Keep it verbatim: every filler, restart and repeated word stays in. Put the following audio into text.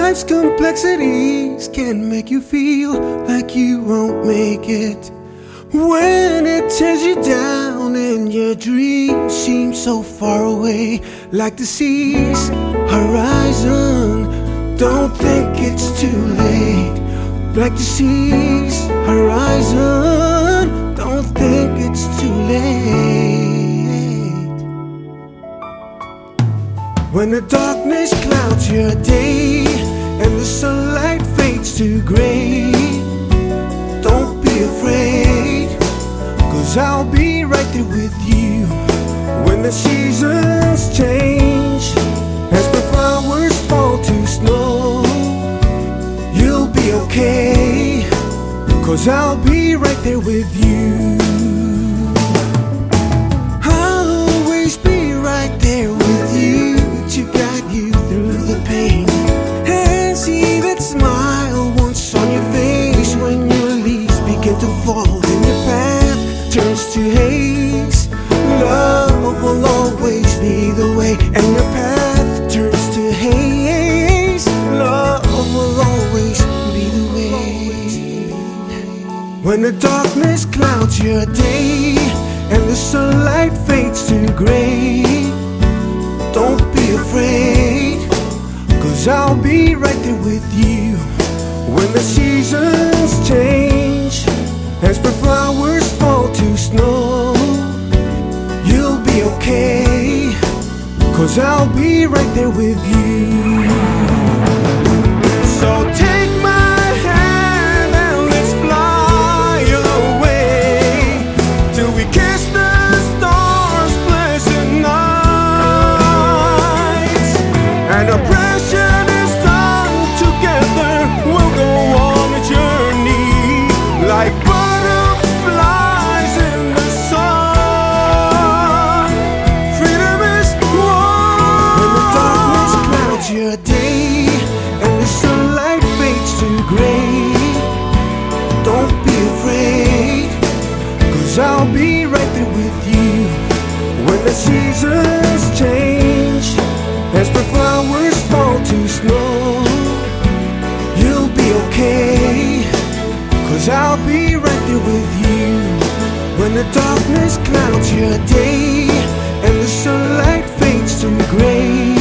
Life's complexities can make you feel like you won't make it. When it tears you down and your dreams seem so far away, like the sea's horizon, don't think it's too late. Like the sea's horizon, don't think it's too late. When the darkness clouds your day and the sunlight fades to gray, don't be afraid, 'cause I'll be right there with you. When the seasons change, as the flowers fall to snow, you'll be okay, 'cause I'll be right there with you. I'll always be right there with you to guide you through the pain, and see that smile once on your face when your leaves begin to fall and your path turns to haze. Love will always be the way, and your path turns to haze. Love will always be the way. When the darkness clouds your day and the sunlight fades to gray, don't be afraid, 'cause I'll be right there with you. When the seasons change, as the flowers fall to snow, you'll be okay, 'cause I'll be right there with you. So take my hand and let's fly away till we kiss the stars, blessed nights, and a precious time together. We'll go on a journey like butterflies in the sun. Freedom is one. When the darkness clouds your day and the sunlight fades to gray, don't be afraid, 'cause I'll be right there with you. When the seasons change, as the flowers fall to snow, you'll be okay, 'cause I'll be right there with you. When the darkness clouds your day and the sunlight fades to gray,